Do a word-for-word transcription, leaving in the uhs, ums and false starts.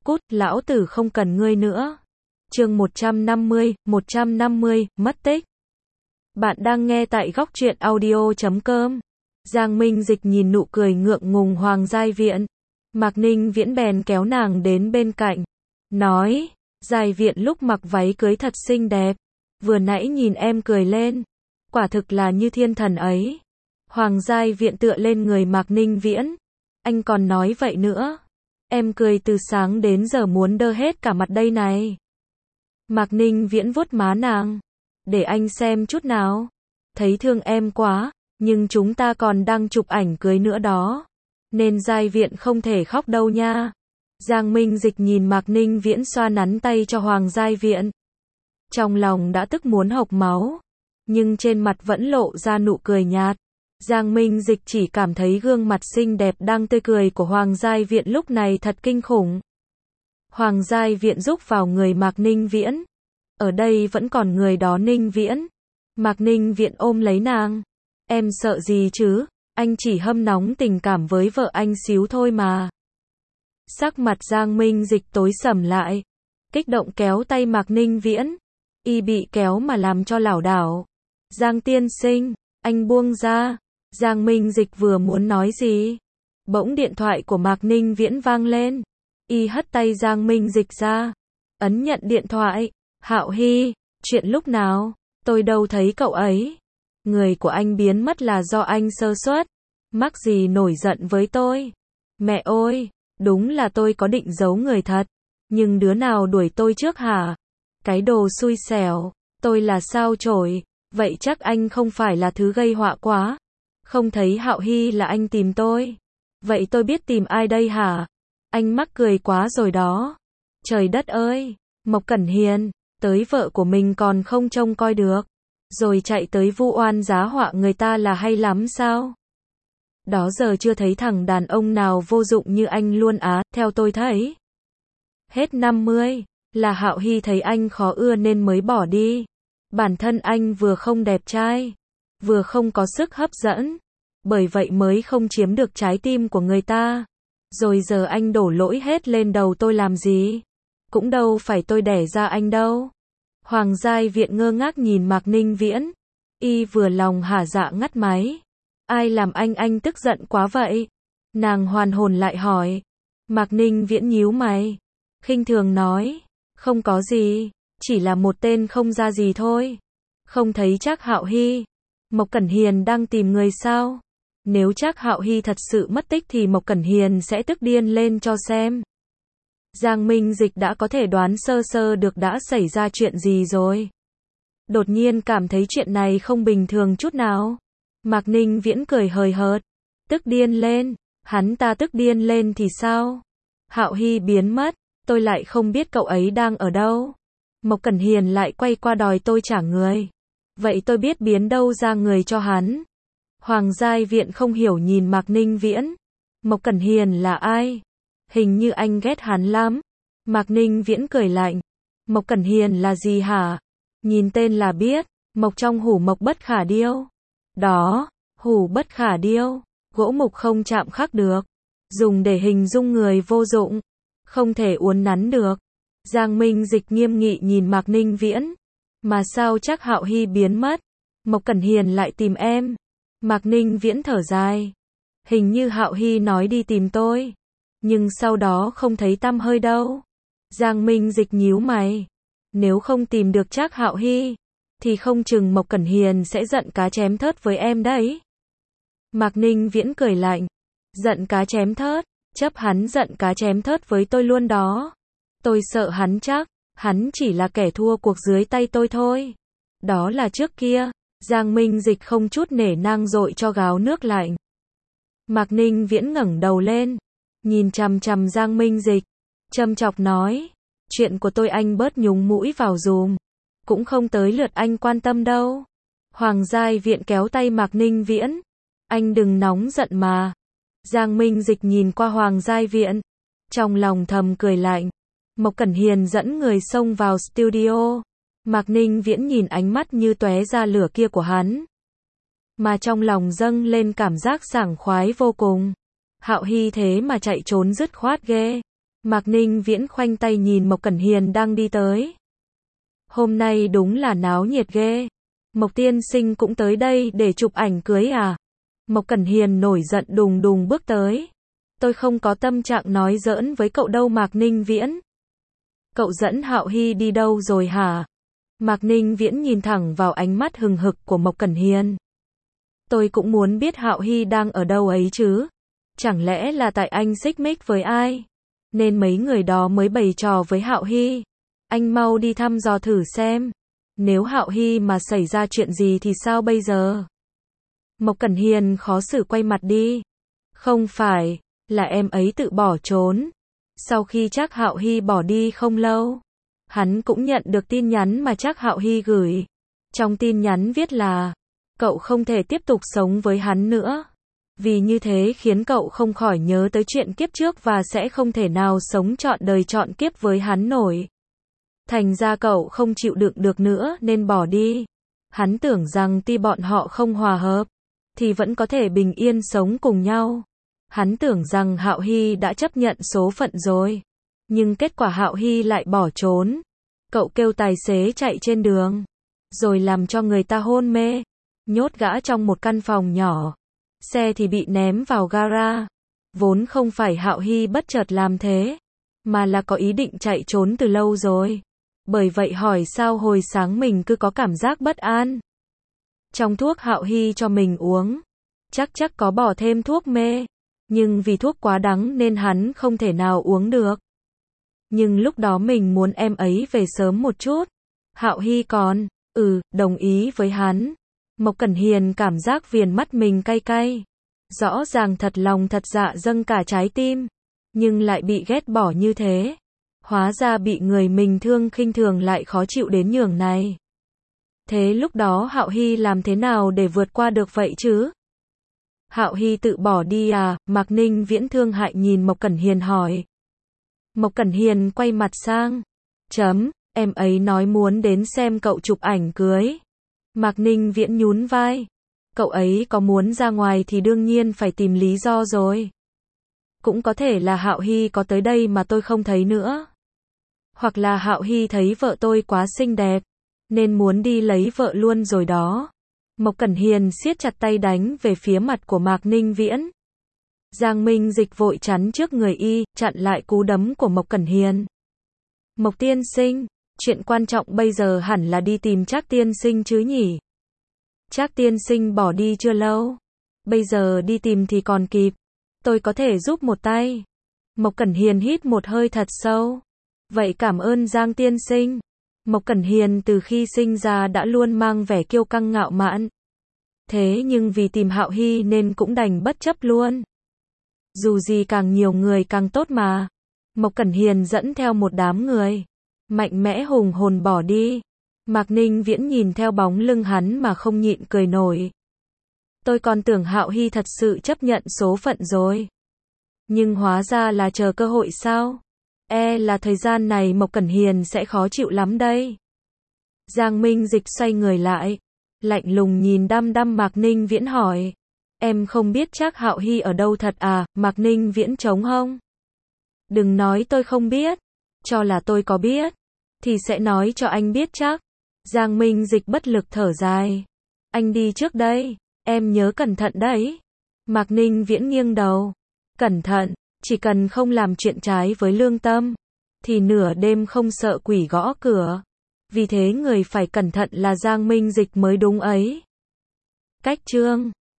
cút, lão tử không cần ngươi nữa. Chương một trăm năm mươi, một trăm năm mươi, mất tích. Bạn đang nghe tại góc truyện audio chấm com. Giang Minh Dịch nhìn nụ cười ngượng ngùng Hoàng Giai Viễn. Mạc Ninh Viễn bèn kéo nàng đến bên cạnh. Nói, Giai Viễn lúc mặc váy cưới thật xinh đẹp. Vừa nãy nhìn em cười lên. Quả thực là như thiên thần ấy. Hoàng Giai Viễn tựa lên người Mạc Ninh Viễn. Anh còn nói vậy nữa. Em cười từ sáng đến giờ muốn đơ hết cả mặt đây này. Mạc Ninh Viễn vuốt má nàng. Để anh xem chút nào. Thấy thương em quá, nhưng chúng ta còn đang chụp ảnh cưới nữa đó. Nên Giai Viễn không thể khóc đâu nha. Giang Minh Dịch nhìn Mạc Ninh Viễn xoa nắn tay cho Hoàng Giai Viễn. Trong lòng đã tức muốn hộc máu. Nhưng trên mặt vẫn lộ ra nụ cười nhạt. Giang Minh Dịch chỉ cảm thấy gương mặt xinh đẹp đang tươi cười của Hoàng Giai Viễn lúc này thật kinh khủng. Hoàng Giai Viễn rúc vào người Mạc Ninh Viễn. Ở đây vẫn còn người đó Ninh Viễn. Mạc Ninh Viễn ôm lấy nàng. Em sợ gì chứ, anh chỉ hâm nóng tình cảm với vợ anh xíu thôi mà. Sắc mặt Giang Minh Dịch tối sầm lại. Kích động kéo tay Mạc Ninh Viễn. Y bị kéo mà làm cho lảo đảo. Giang tiên sinh, anh buông ra. Giang Minh Dịch vừa muốn nói gì. Bỗng điện thoại của Mạc Ninh Viễn vang lên. Y hất tay Giang Minh Dịch ra. Ấn nhận điện thoại. Hạo Hy, chuyện lúc nào? Tôi đâu thấy cậu ấy. Người của anh biến mất là do anh sơ suất. Mắc gì nổi giận với tôi? Mẹ ơi, đúng là tôi có định giấu người thật. Nhưng đứa nào đuổi tôi trước hả? Cái đồ xui xẻo. Tôi là sao chổi. Vậy chắc anh không phải là thứ gây họa quá. Không thấy Hạo Hy là anh tìm tôi. Vậy tôi biết tìm ai đây hả? Anh mắc cười quá rồi đó. Trời đất ơi, Mộc Cẩn Hiền, tới vợ của mình còn không trông coi được. Rồi chạy tới vu oan giá họa người ta là hay lắm sao? Đó giờ chưa thấy thằng đàn ông nào vô dụng như anh luôn á, theo tôi thấy. Hết năm mươi, là Hạo Hy thấy anh khó ưa nên mới bỏ đi. Bản thân anh vừa không đẹp trai, vừa không có sức hấp dẫn. Bởi vậy mới không chiếm được trái tim của người ta. Rồi giờ anh đổ lỗi hết lên đầu tôi làm gì? Cũng đâu phải tôi đẻ ra anh đâu. Hoàng Giai Viễn ngơ ngác nhìn Mạc Ninh Viễn. Y vừa lòng hả dạ ngắt máy. Ai làm anh anh tức giận quá vậy? Nàng hoàn hồn lại hỏi. Mạc Ninh Viễn nhíu mày. Khinh thường nói. Không có gì. Chỉ là một tên không ra gì thôi. Không thấy chắc Hạo Hy. Mộc Cẩn Hiền đang tìm người sao? Nếu chắc Hạo Hy thật sự mất tích thì Mộc Cẩn Hiền sẽ tức điên lên cho xem. Giang Minh Dịch đã có thể đoán sơ sơ được đã xảy ra chuyện gì rồi. Đột nhiên cảm thấy chuyện này không bình thường chút nào. Mạc Ninh Viễn cười hời hợt. Tức điên lên, hắn ta tức điên lên thì sao? Hạo Hy biến mất, tôi lại không biết cậu ấy đang ở đâu. Mộc Cẩn Hiền lại quay qua đòi tôi trả người. Vậy tôi biết biến đâu ra người cho hắn. Hoàng Giai Viễn không hiểu nhìn Mạc Ninh Viễn. Mộc Cẩn Hiền là ai? Hình như anh ghét hắn lắm. Mạc Ninh Viễn cười lạnh. Mộc Cẩn Hiền là gì hả? Nhìn tên là biết. Mộc trong hủ mộc bất khả điêu. Đó, hủ bất khả điêu. Gỗ mục không chạm khắc được. Dùng để hình dung người vô dụng. Không thể uốn nắn được. Giang Minh Dịch nghiêm nghị nhìn Mạc Ninh Viễn. Mà sao chắc Hạo Hy biến mất? Mộc Cẩn Hiền lại tìm em. Mạc Ninh Viễn thở dài. Hình như Hạo Hy nói đi tìm tôi. Nhưng sau đó không thấy tăm hơi đâu. Giang Minh Dịch nhíu mày. Nếu không tìm được chắc Hạo Hy, thì không chừng Mộc Cẩn Hiền sẽ giận cá chém thớt với em đấy. Mạc Ninh Viễn cười lạnh. Giận cá chém thớt, chấp hắn giận cá chém thớt với tôi luôn đó. Tôi sợ hắn chắc, hắn chỉ là kẻ thua cuộc dưới tay tôi thôi. Đó là trước kia. Giang Minh Dịch không chút nể nang dội cho gáo nước lạnh. Mạc Ninh Viễn ngẩng đầu lên, nhìn chằm chằm Giang Minh Dịch, châm chọc nói, chuyện của tôi anh bớt nhúng mũi vào dùm, cũng không tới lượt anh quan tâm đâu. Hoàng Giai Viễn kéo tay Mạc Ninh Viễn, anh đừng nóng giận mà. Giang Minh Dịch nhìn qua Hoàng Giai Viễn, trong lòng thầm cười lạnh. Mộc Cẩn Hiền dẫn người xông vào studio. Mạc Ninh Viễn nhìn ánh mắt như tóe ra lửa kia của hắn, mà trong lòng dâng lên cảm giác sảng khoái vô cùng. Hạo Hy thế mà chạy trốn dứt khoát ghê. Mạc Ninh Viễn khoanh tay nhìn Mộc Cẩn Hiền đang đi tới. Hôm nay đúng là náo nhiệt ghê. Mộc tiên sinh cũng tới đây để chụp ảnh cưới à? Mộc Cẩn Hiền nổi giận đùng đùng bước tới. Tôi không có tâm trạng nói giỡn với cậu đâu Mạc Ninh Viễn. Cậu dẫn Hạo Hy đi đâu rồi hả? Mạc Ninh Viễn nhìn thẳng vào ánh mắt hừng hực của Mộc Cẩn Hiền. Tôi cũng muốn biết Hạo Hy đang ở đâu ấy chứ. Chẳng lẽ là tại anh xích mích với ai? Nên mấy người đó mới bày trò với Hạo Hy. Anh mau đi thăm dò thử xem. Nếu Hạo Hy mà xảy ra chuyện gì thì sao bây giờ? Mộc Cẩn Hiền khó xử quay mặt đi. Không phải, là em ấy tự bỏ trốn. Sau khi Trác Hạo Hy bỏ đi không lâu, hắn cũng nhận được tin nhắn mà Trác Hạo Hy gửi. Trong tin nhắn viết là, cậu không thể tiếp tục sống với hắn nữa. Vì như thế khiến cậu không khỏi nhớ tới chuyện kiếp trước và sẽ không thể nào sống trọn đời trọn kiếp với hắn nổi. Thành ra cậu không chịu đựng được nữa nên bỏ đi. Hắn tưởng rằng tuy bọn họ không hòa hợp, thì vẫn có thể bình yên sống cùng nhau. Hắn tưởng rằng Hạo Hy đã chấp nhận số phận rồi. Nhưng kết quả Hạo Hy lại bỏ trốn. Cậu kêu tài xế chạy trên đường, rồi làm cho người ta hôn mê, nhốt gã trong một căn phòng nhỏ. Xe thì bị ném vào gara. Vốn không phải Hạo Hy bất chợt làm thế, mà là có ý định chạy trốn từ lâu rồi. Bởi vậy hỏi sao hồi sáng mình cứ có cảm giác bất an. Trong thuốc Hạo Hy cho mình uống, chắc chắc có bỏ thêm thuốc mê. Nhưng vì thuốc quá đắng nên hắn không thể nào uống được. Nhưng lúc đó mình muốn em ấy về sớm một chút. Hạo Hy còn, ừ, đồng ý với hắn. Mộc Cẩn Hiền cảm giác viền mắt mình cay cay. Rõ ràng thật lòng thật dạ dâng cả trái tim. Nhưng lại bị ghét bỏ như thế. Hóa ra bị người mình thương khinh thường lại khó chịu đến nhường này. Thế lúc đó Hạo Hy làm thế nào để vượt qua được vậy chứ? Hạo Hy tự bỏ đi à? Mạc Ninh Viễn thương hại nhìn Mộc Cẩn Hiền hỏi. Mộc Cẩn Hiền quay mặt sang. Chấm, em ấy nói muốn đến xem cậu chụp ảnh cưới. Mạc Ninh Viễn nhún vai. Cậu ấy có muốn ra ngoài thì đương nhiên phải tìm lý do rồi. Cũng có thể là Hạo Hy có tới đây mà tôi không thấy nữa. Hoặc là Hạo Hy thấy vợ tôi quá xinh đẹp, nên muốn đi lấy vợ luôn rồi đó. Mộc Cẩn Hiền siết chặt tay đánh về phía mặt của Mạc Ninh Viễn. Giang Minh Dịch vội chắn trước người y, chặn lại cú đấm của Mộc Cẩn Hiền. Mộc tiên sinh, chuyện quan trọng bây giờ hẳn là đi tìm Trác tiên sinh chứ nhỉ? Trác tiên sinh bỏ đi chưa lâu. Bây giờ đi tìm thì còn kịp. Tôi có thể giúp một tay. Mộc Cẩn Hiền hít một hơi thật sâu. Vậy cảm ơn Giang tiên sinh. Mộc Cẩn Hiền từ khi sinh ra đã luôn mang vẻ kiêu căng ngạo mạn. Thế nhưng vì tìm Hạo Hy nên cũng đành bất chấp luôn. Dù gì càng nhiều người càng tốt mà. Mộc Cẩn Hiền dẫn theo một đám người, mạnh mẽ hùng hồn bỏ đi. Mạc Ninh Viễn nhìn theo bóng lưng hắn mà không nhịn cười nổi. Tôi còn tưởng Hạo Hy thật sự chấp nhận số phận rồi. Nhưng hóa ra là chờ cơ hội sao? E là thời gian này Mộc Cẩn Hiền sẽ khó chịu lắm đây. Giang Minh Dịch xoay người lại, lạnh lùng nhìn đăm đăm Mạc Ninh Viễn hỏi. Em không biết Trác Hạo Hy ở đâu thật à? Mạc Ninh Viễn trống hông. Đừng nói tôi không biết. Cho là tôi có biết, thì sẽ nói cho anh biết chắc. Giang Minh Dịch bất lực thở dài. Anh đi trước đây, em nhớ cẩn thận đấy. Mạc Ninh Viễn nghiêng đầu. Cẩn thận, chỉ cần không làm chuyện trái với lương tâm, thì nửa đêm không sợ quỷ gõ cửa. Vì thế người phải cẩn thận là Giang Minh Dịch mới đúng ấy. Cách chương